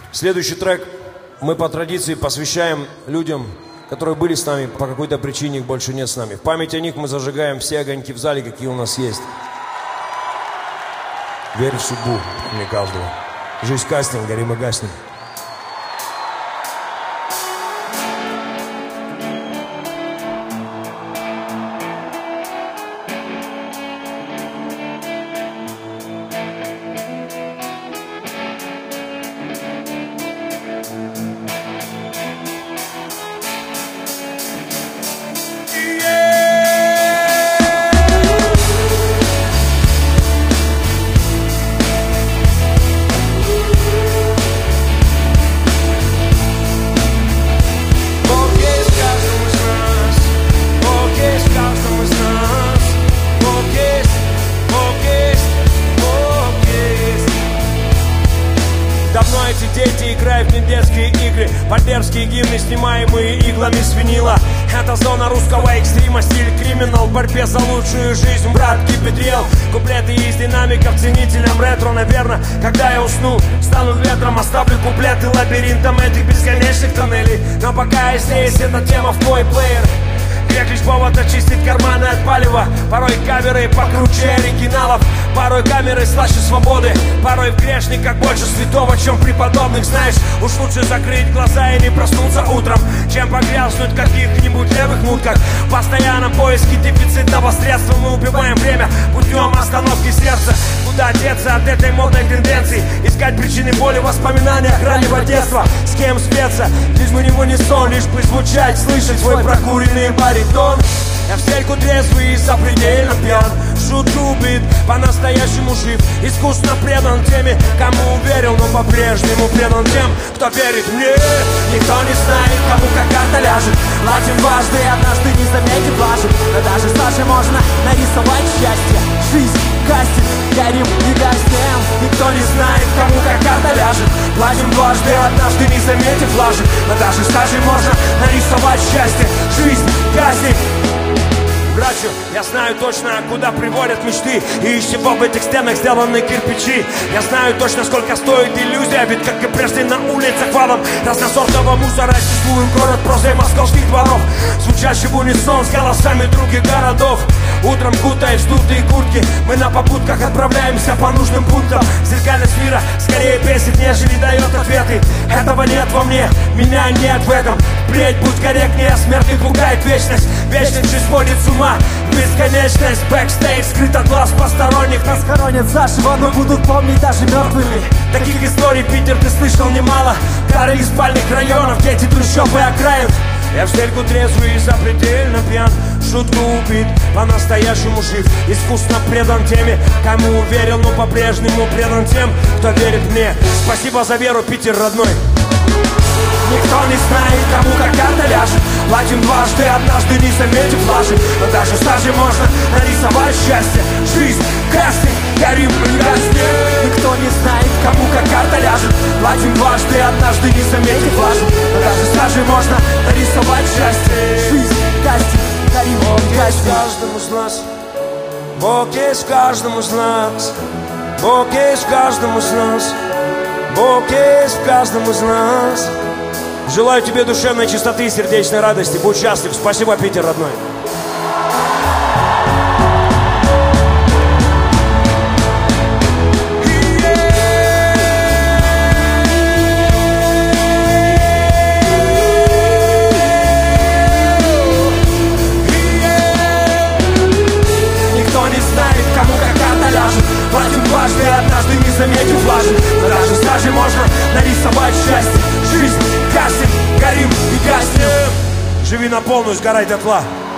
Следующий трек мы по традиции посвящаем людям, которые были с нами, по какой-то причине их больше нет с нами. В память о них мы зажигаем все огоньки в зале, какие у нас есть. Верь в судьбу, не каждого. Жизнь кастинг, горим и гаснем. Дети играют в недетские игры, бандерские гимны, снимаемые иглами с винила. Это зона русского экстрима, стиль криминал. В борьбе за лучшую жизнь, брат, кипетрел. Куплеты из динамиков ценителям ретро. Наверное, когда я усну, стану ветром. Оставлю куплеты лабиринтом этих бесконечных тоннелей. Но пока я здесь, эта тема в мой плеер. Век лишь повод очистить карманы от палева. Порой камеры покруче оригиналов. Порой камеры слаще свободы. Порой в грешниках больше святого, чем преподобных. Знаешь, уж лучше закрыть глаза и не проснуться утром, чем погрязнуть в каких-нибудь левых мутках. В постоянном поиске дефицитного средства мы убиваем время путем остановки сердца. Куда деться от этой модной тенденции? Искать причины боли в воспоминаниях раннего детства. С кем спеться? Лишь бы не в унисон, лишь бы звучать, слышать свой прокуренный баритон. Я в стельку трезвый и запредельно пьян. Шутку убит, по-настоящему жив. Искусно предан теми, кому верил, но по-прежнему предан тем, кто верит мне. Никто не знает, кому как карта ляжет. Платим дважды, однажды не заметит блажек. Но даже с Сашей можно нарисовать счастье. Жизнь, кастинг, горим и гаснем. Никто не знает, кому как карта ляжет. Платим дважды, однажды не заметит блажек. Но даже с Сашей можно нарисовать счастье. Жизнь, кастинг. Братью, я знаю точно, куда приводят мечты и из чего в этих стенах сделаны кирпичи. Я знаю точно, сколько стоит иллюзия, ведь как и прежде на улицах валом разносортного мусора существует город прозой московских дворов, звучащий в унисон с голосами других городов. Утром кутаясь в дутые куртки, мы на попутках отправляемся по нужным пунктам. Зеркальность мира скорее бесит, нежели дает ответы. Этого нет во мне, меня нет в этом. Впредь будь корректнее, смерть не пугает вечность. Вечность жизнь сводит с ума, бесконечность. Бэкстейдж скрыт от глаз посторонних. Нас хоронят заживо, но будут помнить даже мертвыми. Таких историй, Питер, ты слышал немало. Кары из спальных районов, дети трущоб и окраин. Я в стельку трезвый и запредельно пьян. Шутку убит, по-настоящему жив. Искусно предан теми, кому верил, но по-прежнему предан тем, кто верит мне. Спасибо за веру, Питер родной. Никто не знает, кому как карта ляжет. Платим дважды, однажды не заметив лажи. Но даже стажи можно нарисовать счастье. Жизнь, кастинг, горим и гаснем. Никто не знает, кому как карта ляжет. Платим дважды, однажды не заметив лажи. Но даже стажи можно нарисовать счастье. Жизнь, кастинг, горим и гаснем. Каждому из нас Бог есть в каждом из нас. Бог есть в каждом из нас. Бог есть в каждом из нас. Желаю тебе душевной чистоты и сердечной радости. Будь счастлив. Спасибо, Питер, родной. Никто не знает, кому как карта ляжет. Платим дважды, однажды не заметив лажи. Но даже стажи можно нарисовать счастье. Жизнь, кастинг, горим и гаснем. Живи на полную, сгорай дотла.